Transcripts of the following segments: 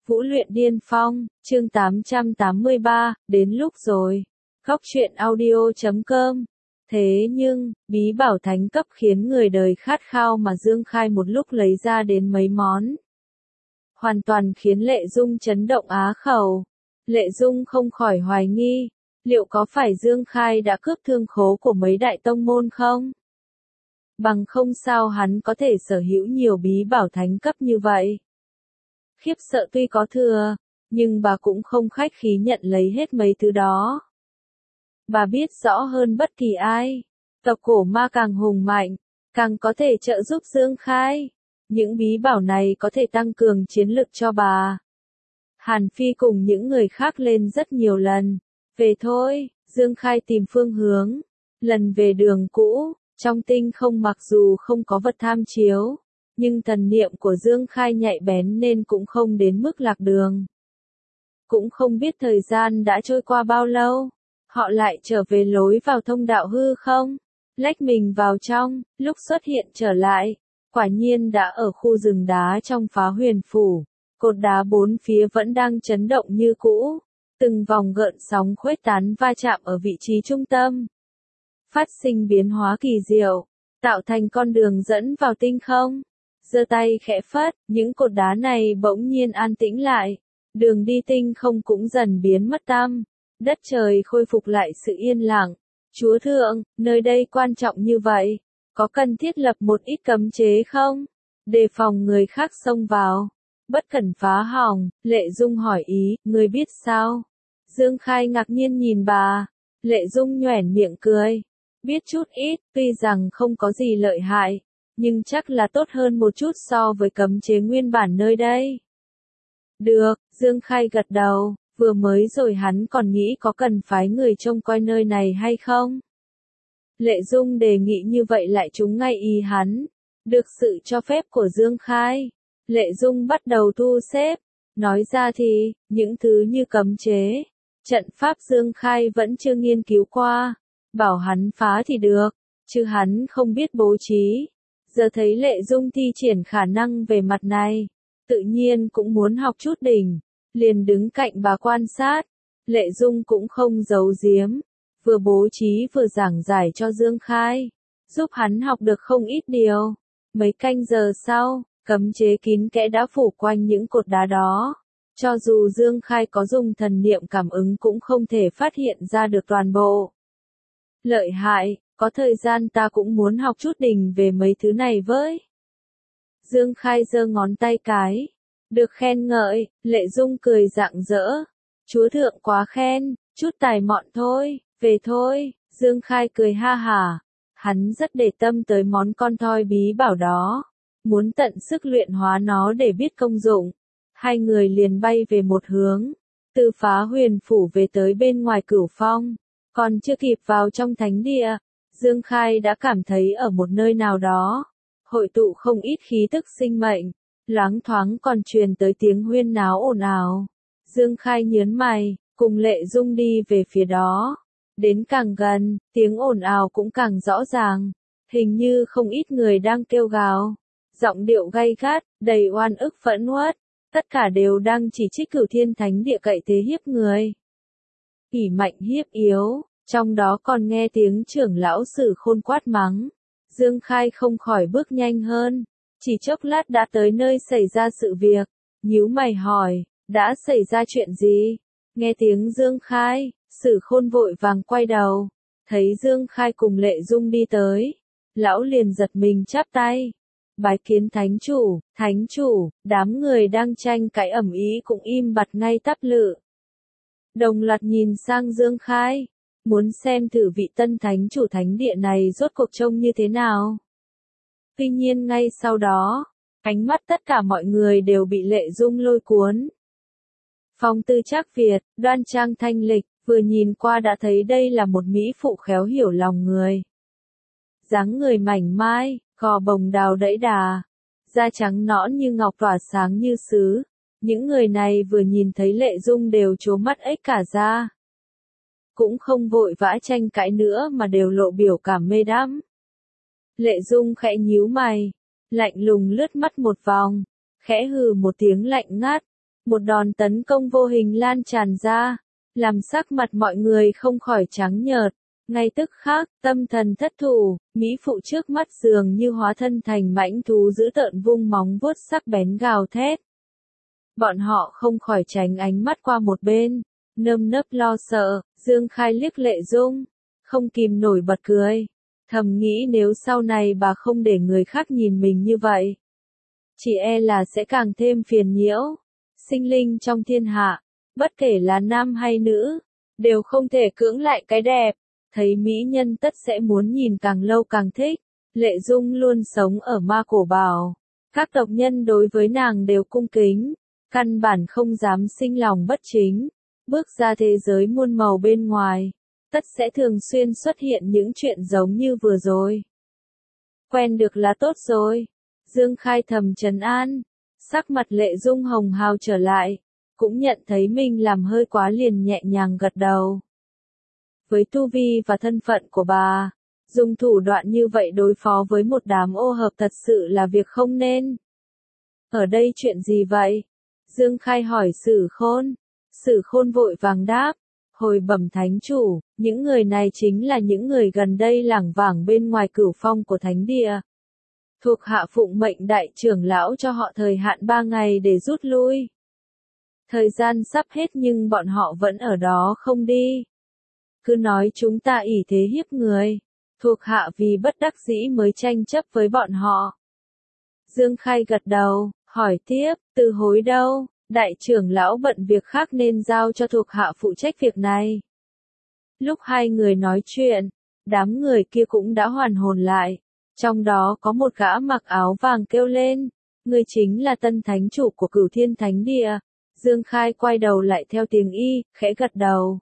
Vũ luyện điên phong, chương 883, đến lúc rồi. Góc truyện audio.com. Thế nhưng, bí bảo thánh cấp khiến người đời khát khao mà Dương Khai một lúc lấy ra đến mấy món. Hoàn toàn khiến Lệ Dung chấn động á khẩu. Lệ Dung không khỏi hoài nghi, liệu có phải Dương Khai đã cướp thương khố của mấy đại tông môn không? Bằng không sao hắn có thể sở hữu nhiều bí bảo thánh cấp như vậy. Khiếp sợ tuy có thừa, nhưng bà cũng không khách khí nhận lấy hết mấy thứ đó. Bà biết rõ hơn bất kỳ ai, tộc cổ ma càng hùng mạnh, càng có thể trợ giúp Dương Khai. Những bí bảo này có thể tăng cường chiến lực cho bà. Hàn Phi cùng những người khác lên rất nhiều lần. Về thôi, Dương Khai tìm phương hướng. Lần về đường cũ, trong tinh không mặc dù không có vật tham chiếu, nhưng thần niệm của Dương Khai nhạy bén nên cũng không đến mức lạc đường. Cũng không biết thời gian đã trôi qua bao lâu, họ lại trở về lối vào thông đạo hư không, lách mình vào trong, lúc xuất hiện trở lại, quả nhiên đã ở khu rừng đá trong Phá Huyền Phủ, cột đá bốn phía vẫn đang chấn động như cũ, từng vòng gợn sóng khuếch tán va chạm ở vị trí trung tâm, phát sinh biến hóa kỳ diệu, tạo thành con đường dẫn vào tinh không. Giơ tay khẽ phất, những cột đá này bỗng nhiên an tĩnh lại, đường đi tinh không cũng dần biến mất tăm, đất trời khôi phục lại sự yên lặng. Chúa thượng, nơi đây quan trọng như vậy, có cần thiết lập một ít cấm chế không? Đề phòng người khác xông vào, bất cẩn phá hỏng. Lệ Dung hỏi ý, người biết sao? Dương Khai ngạc nhiên nhìn bà, Lệ Dung nhoẻn miệng cười, biết chút ít, tuy rằng không có gì lợi hại, nhưng chắc là tốt hơn một chút so với cấm chế nguyên bản nơi đây. Được, Dương Khai gật đầu, vừa mới rồi hắn còn nghĩ có cần phái người trông coi nơi này hay không. Lệ Dung đề nghị như vậy lại trúng ngay ý hắn. Được sự cho phép của Dương Khai, Lệ Dung bắt đầu thu xếp. Nói ra thì, những thứ như cấm chế, trận pháp Dương Khai vẫn chưa nghiên cứu qua. Bảo hắn phá thì được, chứ hắn không biết bố trí. Giờ thấy Lệ Dung thi triển khả năng về mặt này, tự nhiên cũng muốn học chút đỉnh, liền đứng cạnh bà quan sát. Lệ Dung cũng không giấu giếm, vừa bố trí vừa giảng giải cho Dương Khai, giúp hắn học được không ít điều. Mấy canh giờ sau, cấm chế kín kẽ đã phủ quanh những cột đá đó. Cho dù Dương Khai có dùng thần niệm cảm ứng cũng không thể phát hiện ra được toàn bộ. Lợi hại, có thời gian ta cũng muốn học chút đỉnh về mấy thứ này với. Dương Khai giơ ngón tay cái. Được khen ngợi, Lệ Dung cười rạng rỡ. Chúa thượng quá khen, chút tài mọn thôi, về thôi. Dương Khai cười ha hả. Hắn rất để tâm tới món con thoi bí bảo đó. Muốn tận sức luyện hóa nó để biết công dụng. Hai người liền bay về một hướng. Từ Phá Huyền Phủ về tới bên ngoài Cửu Phong. Còn chưa kịp vào trong thánh địa, Dương Khai đã cảm thấy ở một nơi nào đó, hội tụ không ít khí tức sinh mệnh, loáng thoáng còn truyền tới tiếng huyên náo ồn ào. Dương Khai nhớn mày, cùng Lệ Dung đi về phía đó. Đến càng gần, tiếng ồn ào cũng càng rõ ràng, hình như không ít người đang kêu gào, giọng điệu gay gắt, đầy oan ức phẫn uất, tất cả đều đang chỉ trích Cửu Thiên Thánh Địa cậy thế hiếp người. ỷ mạnh hiếp yếu, trong đó còn nghe tiếng trưởng lão Sử Khôn quát mắng. Dương Khai không khỏi bước nhanh hơn, chỉ chốc lát đã tới nơi xảy ra sự việc, nhíu mày hỏi, đã xảy ra chuyện gì? Nghe tiếng Dương Khai, Sử Khôn vội vàng quay đầu, thấy Dương Khai cùng Lệ Dung đi tới, lão liền giật mình chắp tay. Bái kiến thánh chủ, đám người đang tranh cãi ầm ĩ cũng im bặt ngay tắp lự. Đồng loạt nhìn sang Dương Khai, muốn xem thử vị tân thánh chủ thánh địa này rốt cuộc trông như thế nào. Tuy nhiên ngay sau đó, ánh mắt tất cả mọi người đều bị Lệ Dung lôi cuốn. Phong tư trác Việt, đoan trang thanh lịch, vừa nhìn qua đã thấy đây là một mỹ phụ khéo hiểu lòng người. Dáng người mảnh mai, gò bồng đào đẫy đà, da trắng nõn như ngọc tỏa sáng như sứ. Những người này vừa nhìn thấy Lệ Dung đều trố mắt ếch cả da. Cũng không vội vã tranh cãi nữa mà đều lộ biểu cảm mê đắm. Lệ Dung khẽ nhíu mày, lạnh lùng lướt mắt một vòng, khẽ hừ một tiếng lạnh ngắt, Một đòn tấn công vô hình lan tràn ra, làm sắc mặt mọi người không khỏi trắng nhợt. Ngay tức khắc, tâm thần thất thủ, mỹ phụ trước mắt dường như hóa thân thành mãnh thú dữ tợn vung móng vuốt sắc bén gào thét. Bọn họ không khỏi tránh ánh mắt qua một bên, nơm nớp lo sợ. Dương Khai liếc Lệ Dung, không kìm nổi bật cười, thầm nghĩ nếu sau này bà không để người khác nhìn mình như vậy, chỉ e là sẽ càng thêm phiền nhiễu. Sinh linh trong thiên hạ, bất kể là nam hay nữ, đều không thể cưỡng lại cái đẹp. Thấy mỹ nhân tất sẽ muốn nhìn càng lâu càng thích. Lệ Dung luôn sống ở ma cổ bảo. Các tộc nhân đối với nàng đều cung kính, căn bản không dám sinh lòng bất chính. Bước ra thế giới muôn màu bên ngoài, tất sẽ thường xuyên xuất hiện những chuyện giống như vừa rồi. Quen được là tốt rồi. Dương Khai thầm trấn an. Sắc mặt Lệ Dung hồng hào trở lại, cũng nhận thấy mình làm hơi quá liền nhẹ nhàng gật đầu. Với tu vi và thân phận của bà, dùng thủ đoạn như vậy đối phó với một đám ô hợp thật sự là việc không nên. Ở đây chuyện gì vậy? Dương Khai hỏi Sử Khôn. Sử Khôn vội vàng đáp, hồi bẩm thánh chủ, những người này chính là những người gần đây lảng vảng bên ngoài cửu phong của thánh địa. Thuộc hạ phụng mệnh đại trưởng lão cho họ thời hạn 3 ngày để rút lui. Thời gian sắp hết nhưng bọn họ vẫn ở đó không đi. Cứ nói chúng ta ỷ thế hiếp người. Thuộc hạ vì bất đắc dĩ mới tranh chấp với bọn họ. Dương Khai gật đầu, hỏi tiếp, Từ Hối đâu? Đại trưởng lão bận việc khác nên giao cho thuộc hạ phụ trách việc này. Lúc hai người nói chuyện, đám người kia cũng đã hoàn hồn lại. Trong đó có một gã mặc áo vàng kêu lên, người chính là tân thánh chủ của Cửu Thiên Thánh Địa. Dương Khai quay đầu lại theo tiếng y, khẽ gật đầu.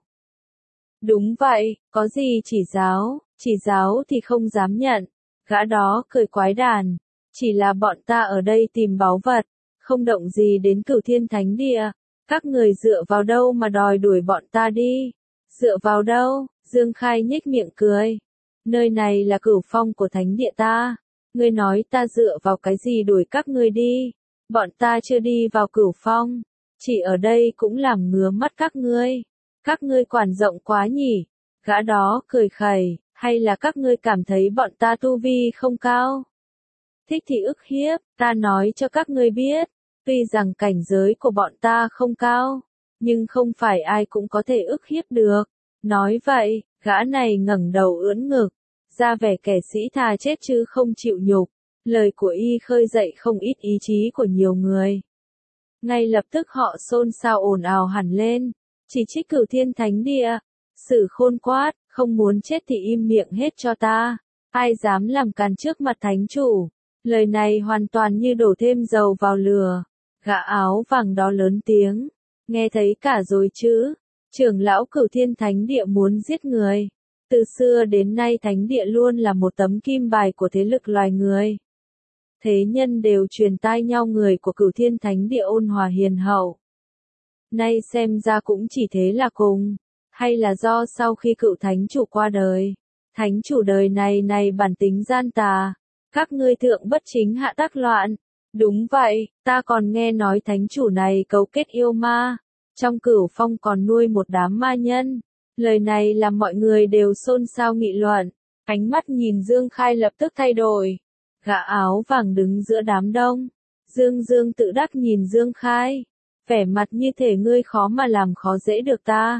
Đúng vậy, có gì chỉ giáo thì không dám nhận. Gã đó cười quái đản, chỉ là bọn ta ở đây tìm báu vật, không động gì đến Cửu Thiên Thánh Địa. Các người dựa vào đâu mà đòi đuổi bọn ta đi? Dựa vào đâu? Dương Khai nhếch miệng cười. Nơi này là cửu phong của thánh địa ta. Ngươi nói ta dựa vào cái gì đuổi các ngươi đi? Bọn ta chưa đi vào cửu phong. Chỉ ở đây cũng làm ngứa mắt các ngươi. Các ngươi quản rộng quá nhỉ? Gã đó cười khẩy, hay là các ngươi cảm thấy bọn ta tu vi không cao? Thích thì ức hiếp, ta nói cho các ngươi biết. Tuy rằng cảnh giới của bọn ta không cao, nhưng không phải ai cũng có thể ức hiếp được. Nói vậy, gã này ngẩng đầu ưỡn ngực, ra vẻ kẻ sĩ thà chết chứ không chịu nhục. Lời của y khơi dậy không ít ý chí của nhiều người. Ngay lập tức họ xôn xao ồn ào hẳn lên, chỉ trích Cửu Thiên Thánh Địa. Sử Khôn quát, không muốn chết thì im miệng hết cho ta. Ai dám làm càn trước mặt thánh chủ? Lời này hoàn toàn như đổ thêm dầu vào lửa. Gã áo vàng đó lớn tiếng, nghe thấy cả rồi chứ? Trưởng lão Cửu Thiên Thánh Địa muốn giết người. Từ xưa đến nay Thánh Địa luôn là một tấm kim bài của thế lực loài người. Thế nhân đều truyền tai nhau người của Cửu Thiên Thánh Địa ôn hòa hiền hậu. Nay xem ra cũng chỉ thế là cùng. Hay là do sau khi Cựu Thánh Chủ qua đời, Thánh Chủ đời này bản tính gian tà. Các ngươi thượng bất chính hạ tác loạn. Đúng vậy, ta còn nghe nói Thánh Chủ này cấu kết yêu ma. Trong Cửu Phong còn nuôi một đám ma nhân. Lời này làm mọi người đều xôn xao nghị luận. Ánh mắt nhìn Dương Khai lập tức thay đổi. Gã áo vàng đứng giữa đám đông. Dương tự đắc nhìn Dương Khai. Vẻ mặt như thể ngươi khó mà làm khó dễ được ta.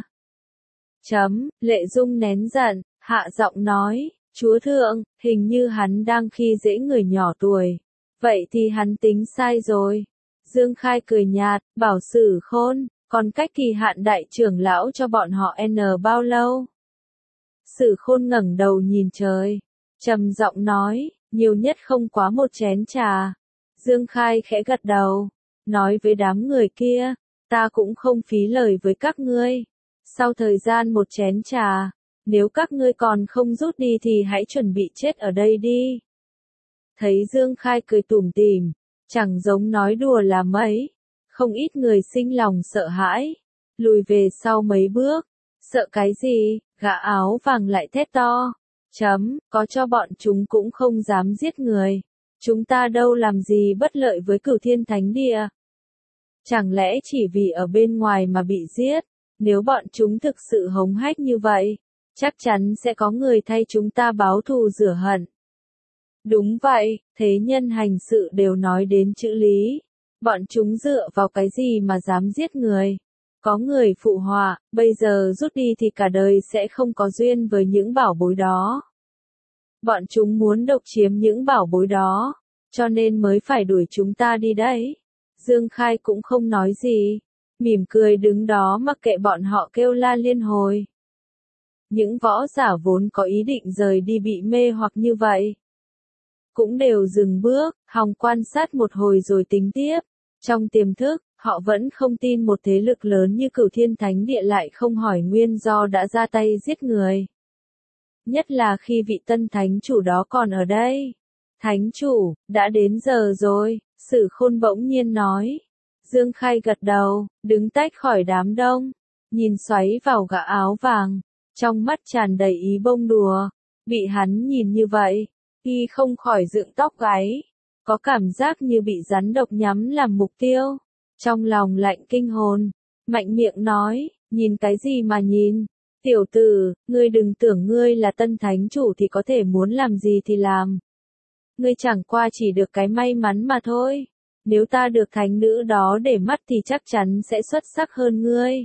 Lệ Dung nén giận, hạ giọng nói, Chúa Thượng, hình như hắn đang khi dễ người nhỏ tuổi. Vậy thì hắn tính sai rồi. Dương Khai cười nhạt, bảo Sử Khôn, còn cách kỳ hạn đại trưởng lão cho bọn họ bao lâu? Sử Khôn ngẩng đầu nhìn trời, trầm giọng nói, nhiều nhất không quá một chén trà. Dương Khai khẽ gật đầu, nói với đám người kia, ta cũng không phí lời với các ngươi. Sau thời gian một chén trà, nếu các ngươi còn không rút đi thì hãy chuẩn bị chết ở đây đi. Thấy Dương Khai cười tủm tỉm, chẳng giống nói đùa là mấy. Không ít người sinh lòng sợ hãi, lùi về sau mấy bước. Sợ cái gì? Gã áo vàng lại thét to. Có cho bọn chúng cũng không dám giết người. Chúng ta đâu làm gì bất lợi với Cửu Thiên Thánh Địa. Chẳng lẽ chỉ vì ở bên ngoài mà bị giết? Nếu bọn chúng thực sự hống hách như vậy, chắc chắn sẽ có người thay chúng ta báo thù rửa hận. Đúng vậy, thế nhân hành sự đều nói đến chữ lý. Bọn chúng dựa vào cái gì mà dám giết người? Có người phụ họa, bây giờ rút đi thì cả đời sẽ không có duyên với những bảo bối đó. Bọn chúng muốn độc chiếm những bảo bối đó, cho nên mới phải đuổi chúng ta đi đấy. Dương Khai cũng không nói gì, mỉm cười đứng đó mặc kệ bọn họ kêu la liên hồi. Những võ giả vốn có ý định rời đi bị mê hoặc như vậy, cũng đều dừng bước, hòng quan sát một hồi rồi tính tiếp. Trong tiềm thức, họ vẫn không tin một thế lực lớn như Cửu Thiên Thánh Địa lại không hỏi nguyên do đã ra tay giết người. Nhất là khi vị tân thánh chủ đó còn ở đây. Thánh chủ, đã đến giờ rồi, Sử Khôn bỗng nhiên nói. Dương Khai gật đầu, đứng tách khỏi đám đông, nhìn xoáy vào gã áo vàng, trong mắt tràn đầy ý bông đùa. Bị hắn nhìn như vậy, y không khỏi dựng tóc gáy, có cảm giác như bị rắn độc nhắm làm mục tiêu. Trong lòng lạnh kinh hồn, mạnh miệng nói, nhìn cái gì mà nhìn? Tiểu tử, ngươi đừng tưởng ngươi là tân thánh chủ thì có thể muốn làm gì thì làm. Ngươi chẳng qua chỉ được cái may mắn mà thôi. Nếu ta được thánh nữ đó để mắt thì chắc chắn sẽ xuất sắc hơn ngươi.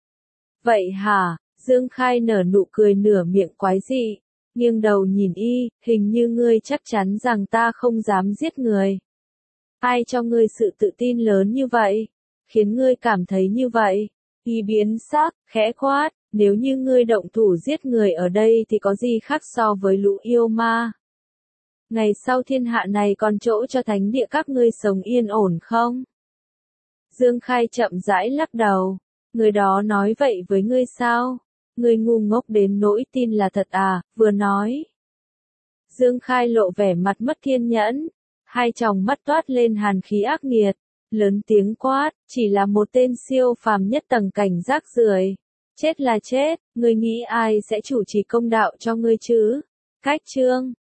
Vậy hả? Dương Khai nở nụ cười nửa miệng quái dị, nghiêng đầu nhìn y, hình như ngươi chắc chắn rằng ta không dám giết người. Ai cho ngươi sự tự tin lớn như vậy? Khiến ngươi cảm thấy như vậy? Y biến sắc, khẽ quát, nếu như ngươi động thủ giết người ở đây thì có gì khác so với lũ yêu ma? Ngày sau thiên hạ này còn chỗ cho thánh địa các ngươi sống yên ổn không? Dương Khai chậm rãi lắc đầu, người đó nói vậy với ngươi sao? Ngươi ngu ngốc đến nỗi tin là thật à? Vừa nói. Dương Khai lộ vẻ mặt mất kiên nhẫn, hai tròng mắt toát lên hàn khí ác nghiệt, lớn tiếng quát, chỉ là một tên siêu phàm nhất tầng cảnh rác rưởi, chết là chết, ngươi nghĩ ai sẽ chủ trì công đạo cho ngươi chứ? Cách chương